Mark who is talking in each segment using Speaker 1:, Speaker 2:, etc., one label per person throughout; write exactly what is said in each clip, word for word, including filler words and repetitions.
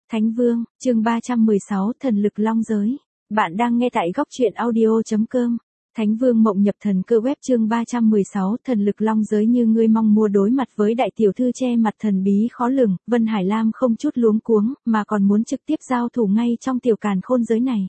Speaker 1: Thánh Vương, chương ba trăm mười sáu, Thần lực long giới. Bạn đang nghe tại góc truyện audio chấm com. Thánh Vương mộng nhập thần cơ web chương ba trăm mười sáu, Thần lực long giới như ngươi mong mua. Đối mặt với đại tiểu thư che mặt thần bí khó lường, Vân Hải Lam không chút luống cuống, mà còn muốn trực tiếp giao thủ ngay trong tiểu càn khôn giới này.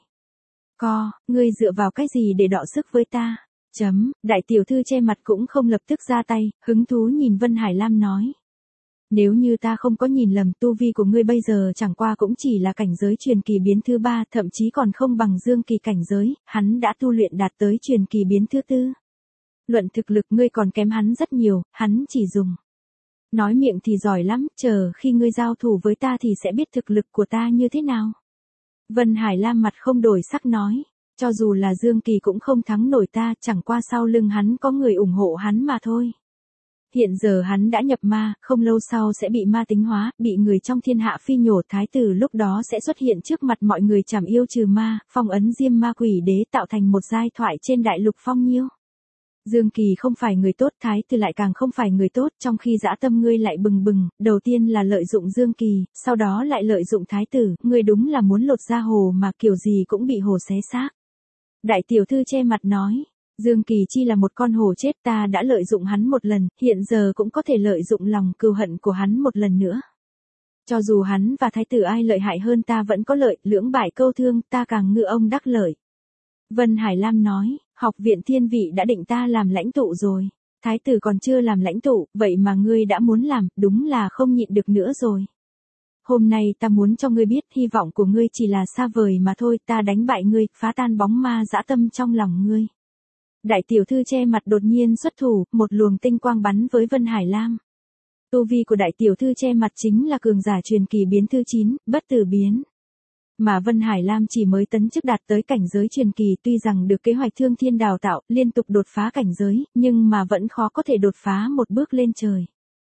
Speaker 1: Co, ngươi dựa vào cái gì để đọ sức với ta? Chấm, đại tiểu thư che mặt cũng không lập tức ra tay, hứng thú nhìn Vân Hải Lam nói. Nếu như ta không có nhìn lầm, tu vi của ngươi bây giờ chẳng qua cũng chỉ là cảnh giới truyền kỳ biến thứ ba, thậm chí còn không bằng dương kỳ cảnh giới, hắn đã tu luyện đạt tới truyền kỳ biến thứ tư. Luận thực lực ngươi còn kém hắn rất nhiều, hắn chỉ dùng. Nói miệng thì giỏi lắm, chờ khi ngươi giao thủ với ta thì sẽ biết thực lực của ta như thế nào. Vân Hải Lam mặt không đổi sắc nói, cho dù là dương kỳ cũng không thắng nổi ta, chẳng qua sau lưng hắn có người ủng hộ hắn mà thôi. Hiện giờ hắn đã nhập ma, không lâu sau sẽ bị ma tính hóa, bị người trong thiên hạ phi nhổ. Thái tử lúc đó sẽ xuất hiện trước mặt mọi người trảm yêu trừ ma, phong ấn diêm ma quỷ đế, tạo thành một giai thoại trên đại lục phong nhiêu. Dương Kỳ không phải người tốt, Thái tử lại càng không phải người tốt, trong khi dã tâm ngươi lại bừng bừng, đầu tiên là lợi dụng Dương Kỳ, sau đó lại lợi dụng Thái tử, ngươi đúng là muốn lột da hồ mà kiểu gì cũng bị hồ xé xác. Đại tiểu thư che mặt nói. Dương Kỳ chi là một con hổ chết, ta đã lợi dụng hắn một lần, hiện giờ cũng có thể lợi dụng lòng cừu hận của hắn một lần nữa. Cho dù hắn và thái tử ai lợi hại hơn ta vẫn có lợi, lưỡng bại câu thương, ta càng ngư ông đắc lợi. Vân Hải Lam nói, học viện thiên vị đã định ta làm lãnh tụ rồi. Thái tử còn chưa làm lãnh tụ, vậy mà ngươi đã muốn làm, đúng là không nhịn được nữa rồi. Hôm nay ta muốn cho ngươi biết hy vọng của ngươi chỉ là xa vời mà thôi, ta đánh bại ngươi, phá tan bóng ma dã tâm trong lòng ngươi. Đại tiểu thư che mặt đột nhiên xuất thủ, một luồng tinh quang bắn với Vân Hải Lam. Tu vi của đại tiểu thư che mặt chính là cường giả truyền kỳ biến thứ chín, bất tử biến. Mà Vân Hải Lam chỉ mới tấn chức đạt tới cảnh giới truyền kỳ, tuy rằng được kế hoạch thương thiên đào tạo, liên tục đột phá cảnh giới, nhưng mà vẫn khó có thể đột phá một bước lên trời.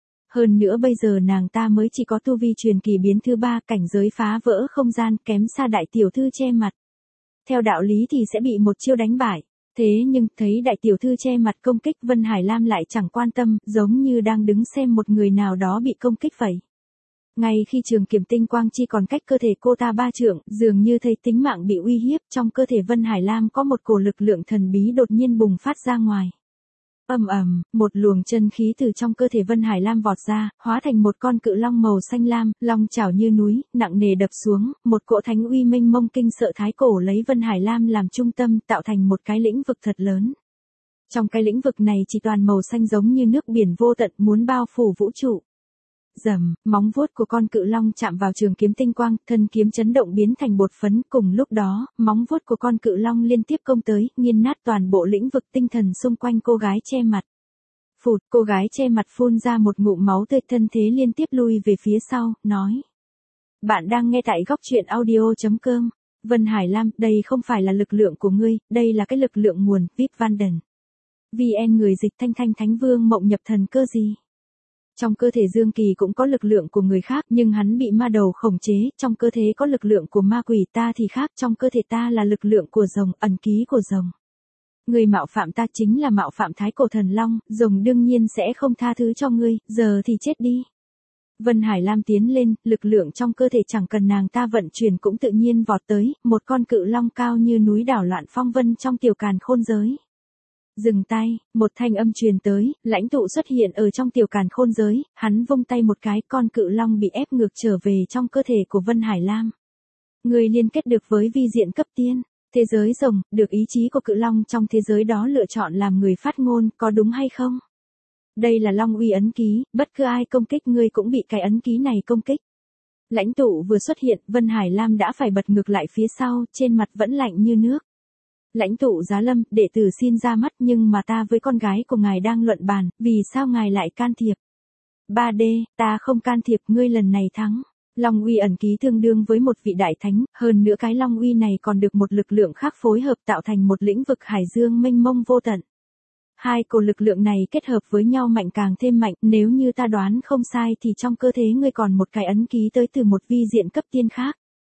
Speaker 1: Hơn nữa bây giờ nàng ta mới chỉ có tu vi truyền kỳ biến thứ ba, cảnh giới phá vỡ không gian, kém xa đại tiểu thư che mặt. Theo đạo lý thì sẽ bị một chiêu đánh bại. Thế nhưng, thấy đại tiểu thư che mặt công kích, Vân Hải Lam lại chẳng quan tâm, giống như đang đứng xem một người nào đó bị công kích vậy. Ngay khi trường kiếm tinh quang chi còn cách cơ thể cô ta ba trượng, dường như thấy tính mạng bị uy hiếp, trong cơ thể Vân Hải Lam có một cổ lực lượng thần bí đột nhiên bùng phát ra ngoài. Ầm ầm, một luồng chân khí từ trong cơ thể Vân Hải Lam vọt ra, hóa thành một con cự long màu xanh lam, long chảo như núi, nặng nề đập xuống, một cỗ thánh uy mênh mông kinh sợ thái cổ lấy Vân Hải Lam làm trung tâm, tạo thành một cái lĩnh vực thật lớn. Trong cái lĩnh vực này chỉ toàn màu xanh giống như nước biển vô tận, muốn bao phủ vũ trụ. Rầm, móng vuốt của con cự long chạm vào trường kiếm tinh quang, thân kiếm chấn động biến thành bột phấn, cùng lúc đó, móng vuốt của con cự long liên tiếp công tới, nghiền nát toàn bộ lĩnh vực tinh thần xung quanh cô gái che mặt. Phụt, cô gái che mặt phun ra một ngụm máu tươi, thân thế liên tiếp lui về phía sau, nói. Bạn đang nghe tại góc truyện audio chấm com. Vân Hải Lam, đây không phải là lực lượng của ngươi, đây là cái lực lượng nguồn, vê i pê Vanden. vê en người dịch Thanh Thanh Thánh Vương mộng nhập thần cơ gì? Trong cơ thể Dương Kỳ cũng có lực lượng của người khác, nhưng hắn bị ma đầu khống chế, trong cơ thể có lực lượng của ma quỷ, ta thì khác, trong cơ thể ta là lực lượng của rồng, ẩn ký của rồng. Người mạo phạm ta chính là mạo phạm thái cổ thần long, rồng đương nhiên sẽ không tha thứ cho ngươi, giờ thì chết đi. Vân Hải Lam tiến lên, lực lượng trong cơ thể chẳng cần nàng ta vận chuyển cũng tự nhiên vọt tới, một con cự long cao như núi đảo loạn phong vân trong tiểu càn khôn giới. Dừng tay, một thanh âm truyền tới, lãnh tụ xuất hiện ở trong tiểu càn khôn giới, hắn vung tay một cái, con cự long bị ép ngược trở về trong cơ thể của Vân Hải Lam. Người liên kết được với vi diện cấp tiên, thế giới rồng, được ý chí của cự long trong thế giới đó lựa chọn làm người phát ngôn, có đúng hay không? Đây là long uy ấn ký, bất cứ ai công kích ngươi cũng bị cái ấn ký này công kích. Lãnh tụ vừa xuất hiện, Vân Hải Lam đã phải bật ngược lại phía sau, trên mặt vẫn lạnh như nước. Lãnh tụ Giá Lâm, đệ tử xin ra mắt, nhưng mà ta với con gái của ngài đang luận bàn, vì sao ngài lại can thiệp? ba D, ta không can thiệp, ngươi lần này thắng. Long uy ẩn ký tương đương với một vị đại thánh, hơn nữa cái long uy này còn được một lực lượng khác phối hợp tạo thành một lĩnh vực hải dương mênh mông vô tận. Hai cổ lực lượng này kết hợp với nhau mạnh càng thêm mạnh, nếu như ta đoán không sai thì trong cơ thể ngươi còn một cái ấn ký tới từ một vi diện cấp tiên khác.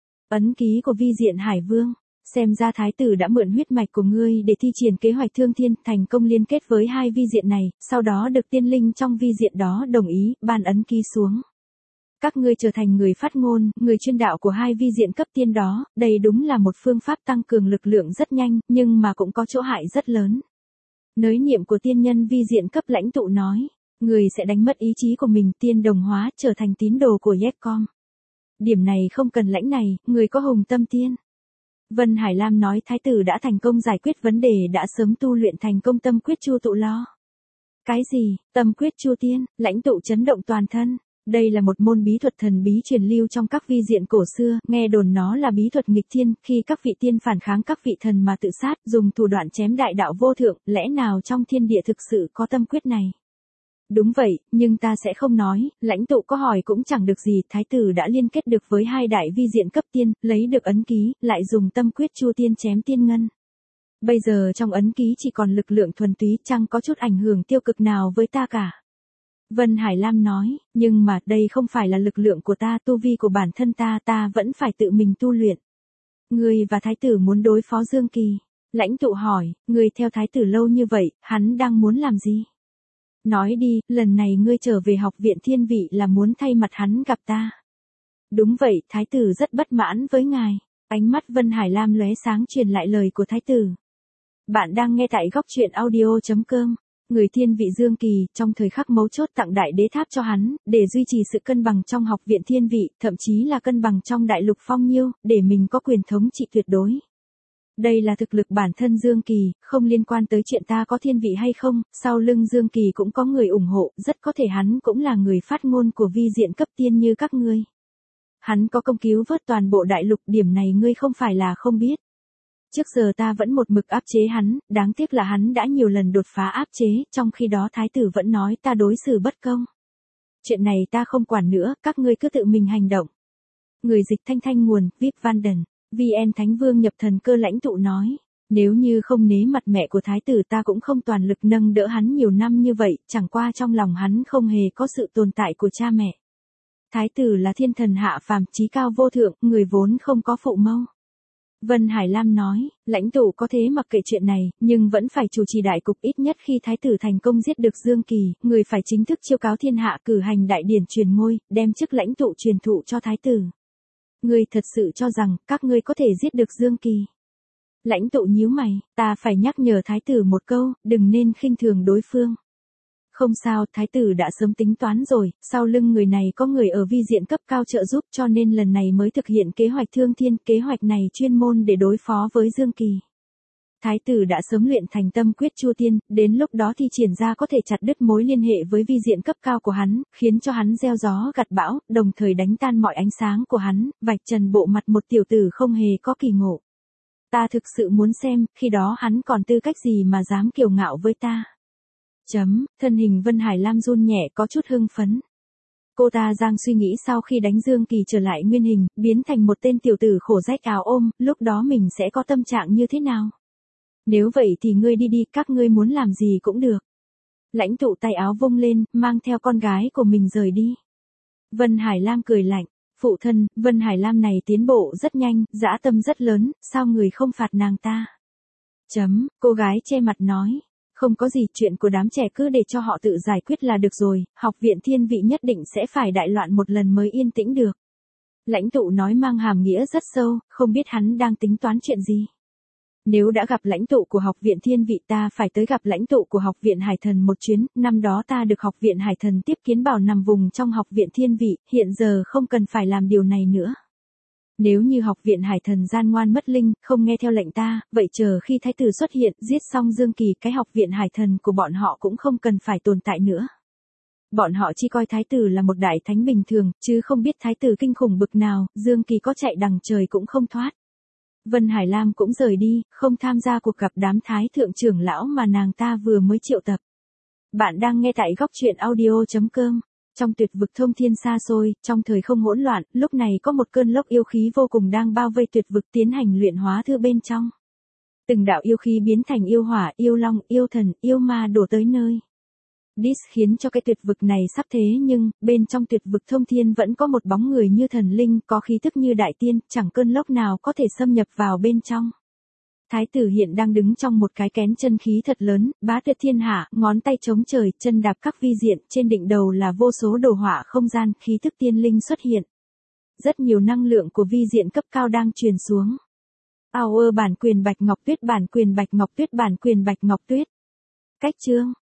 Speaker 1: Ấn ký của vi diện Hải Vương. Xem ra thái tử đã mượn huyết mạch của ngươi để thi triển kế hoạch thương thiên, thành công liên kết với hai vi diện này, sau đó được tiên linh trong vi diện đó đồng ý, ban ấn ký xuống. Các ngươi trở thành người phát ngôn, người chuyên đạo của hai vi diện cấp tiên đó, đây đúng là một phương pháp tăng cường lực lượng rất nhanh, nhưng mà cũng có chỗ hại rất lớn. Nới niệm của tiên nhân vi diện cấp lãnh tụ nói, người sẽ đánh mất ý chí của mình, tiên đồng hóa, trở thành tín đồ của Yetcom. Điểm này không cần lãnh này, người có hùng tâm tiên. Vân Hải Lam nói thái tử đã thành công giải quyết vấn đề, đã sớm tu luyện thành công tâm quyết chu tụ lo. Cái gì, tâm quyết chu tiên, lãnh tụ chấn động toàn thân. Đây là một môn bí thuật thần bí truyền lưu trong các vi diện cổ xưa, nghe đồn nó là bí thuật nghịch thiên, khi các vị tiên phản kháng các vị thần mà tự sát, dùng thủ đoạn chém đại đạo vô thượng, lẽ nào trong thiên địa thực sự có tâm quyết này? Đúng vậy, nhưng ta sẽ không nói, lãnh tụ có hỏi cũng chẳng được gì, thái tử đã liên kết được với hai đại vi diện cấp tiên, lấy được ấn ký, lại dùng tâm quyết chu tiên chém tiên ngân. Bây giờ trong ấn ký chỉ còn lực lượng thuần túy, chẳng có chút ảnh hưởng tiêu cực nào với ta cả. Vân Hải Lam nói, nhưng mà đây không phải là lực lượng của ta, tu vi của bản thân ta, ta vẫn phải tự mình tu luyện. Ngươi và thái tử muốn đối phó Dương Kỳ. Lãnh tụ hỏi, ngươi theo thái tử lâu như vậy, hắn đang muốn làm gì? Nói đi, lần này ngươi trở về học viện thiên vị là muốn thay mặt hắn gặp ta. Đúng vậy, thái tử rất bất mãn với ngài. Ánh mắt Vân Hải Lam lóe sáng truyền lại lời của thái tử. Bạn đang nghe tại góc truyện audio chấm com. Người thiên vị Dương Kỳ, trong thời khắc mấu chốt tặng đại đế tháp cho hắn, để duy trì sự cân bằng trong học viện thiên vị, thậm chí là cân bằng trong đại lục phong nhiêu, để mình có quyền thống trị tuyệt đối. Đây là thực lực bản thân Dương Kỳ, không liên quan tới chuyện ta có thiên vị hay không, sau lưng Dương Kỳ cũng có người ủng hộ, rất có thể hắn cũng là người phát ngôn của vi diện cấp tiên như các ngươi. Hắn có công cứu vớt toàn bộ đại lục, điểm này ngươi không phải là không biết. Trước giờ ta vẫn một mực áp chế hắn, đáng tiếc là hắn đã nhiều lần đột phá áp chế, trong khi đó thái tử vẫn nói ta đối xử bất công. Chuyện này ta không quản nữa, các ngươi cứ tự mình hành động. Người dịch thanh thanh nguồn, Vip Vanden, vê en Thánh Vương nhập thần cơ lãnh tụ nói, nếu như không nế mặt mẹ của thái tử ta cũng không toàn lực nâng đỡ hắn nhiều năm như vậy, chẳng qua trong lòng hắn không hề có sự tồn tại của cha mẹ. Thái tử là thiên thần hạ phàm, chí cao vô thượng, người vốn không có phụ mẫu. Vân Hải Lam nói, lãnh tụ có thế mặc kệ chuyện này, nhưng vẫn phải chủ trì đại cục, ít nhất khi thái tử thành công giết được Dương Kỳ, người phải chính thức chiêu cáo thiên hạ, cử hành đại điển truyền ngôi, đem chức lãnh tụ truyền thụ cho thái tử. Ngươi thật sự cho rằng, các ngươi có thể giết được Dương Kỳ? Lãnh tụ nhíu mày, ta phải nhắc nhở thái tử một câu, đừng nên khinh thường đối phương. Không sao, thái tử đã sớm tính toán rồi, sau lưng người này có người ở vi diện cấp cao trợ giúp, cho nên lần này mới thực hiện kế hoạch thương thiên, kế hoạch này chuyên môn để đối phó với Dương Kỳ. Thái tử đã sớm luyện thành tâm quyết chu tiên, đến lúc đó thi triển ra có thể chặt đứt mối liên hệ với vi diện cấp cao của hắn, khiến cho hắn gieo gió gặt bão, đồng thời đánh tan mọi ánh sáng của hắn, vạch trần bộ mặt một tiểu tử không hề có kỳ ngộ. Ta thực sự muốn xem, khi đó hắn còn tư cách gì mà dám kiêu ngạo với ta. Chấm, thân hình Vân Hải Lam run nhẹ, có chút hưng phấn. Cô ta giang suy nghĩ sau khi đánh Dương Kỳ trở lại nguyên hình, biến thành một tên tiểu tử khổ rách áo ôm, lúc đó mình sẽ có tâm trạng như thế nào? Nếu vậy thì ngươi đi đi, các ngươi muốn làm gì cũng được. Lãnh tụ tay áo vung lên, mang theo con gái của mình rời đi. Vân Hải Lam cười lạnh, phụ thân, Vân Hải Lam này tiến bộ rất nhanh, dã tâm rất lớn, sao người không phạt nàng ta? Chấm, cô gái che mặt nói. Không có gì, chuyện của đám trẻ cứ để cho họ tự giải quyết là được rồi, học viện thiên vị nhất định sẽ phải đại loạn một lần mới yên tĩnh được. Lãnh tụ nói mang hàm nghĩa rất sâu, không biết hắn đang tính toán chuyện gì. Nếu đã gặp lãnh tụ của học viện thiên vị ta phải tới gặp lãnh tụ của học viện Hải Thần một chuyến, năm đó ta được học viện Hải Thần tiếp kiến bảo nằm vùng trong học viện thiên vị, hiện giờ không cần phải làm điều này nữa. Nếu như học viện Hải Thần gian ngoan mất linh, không nghe theo lệnh ta, vậy chờ khi thái tử xuất hiện, giết xong Dương Kỳ, cái học viện Hải Thần của bọn họ cũng không cần phải tồn tại nữa. Bọn họ chỉ coi thái tử là một đại thánh bình thường, chứ không biết thái tử kinh khủng bực nào, Dương Kỳ có chạy đằng trời cũng không thoát. Vân Hải Lam cũng rời đi, không tham gia cuộc gặp đám thái thượng trưởng lão mà nàng ta vừa mới triệu tập. Bạn đang nghe tại góc truyện audio chấm com. Trong tuyệt vực thông thiên xa xôi, trong thời không hỗn loạn, lúc này có một cơn lốc yêu khí vô cùng đang bao vây tuyệt vực tiến hành luyện hóa thư bên trong. Từng đạo yêu khí biến thành yêu hỏa, yêu long, yêu thần, yêu ma đổ tới nơi. Dis khiến cho cái tuyệt vực này sắp thế nhưng, bên trong tuyệt vực thông thiên vẫn có một bóng người như thần linh, có khí thức như đại tiên, chẳng cơn lốc nào có thể xâm nhập vào bên trong. Thái tử hiện đang đứng trong một cái kén chân khí thật lớn, bá tuyệt thiên hạ, ngón tay chống trời, chân đạp các vi diện, trên đỉnh đầu là vô số đồ họa không gian, khí thức tiên linh xuất hiện. Rất nhiều năng lượng của vi diện cấp cao đang truyền xuống. Power bản quyền Bạch Ngọc Tuyết, bản quyền Bạch Ngọc Tuyết, bản quyền Bạch Ngọc Tuyết. Cách chương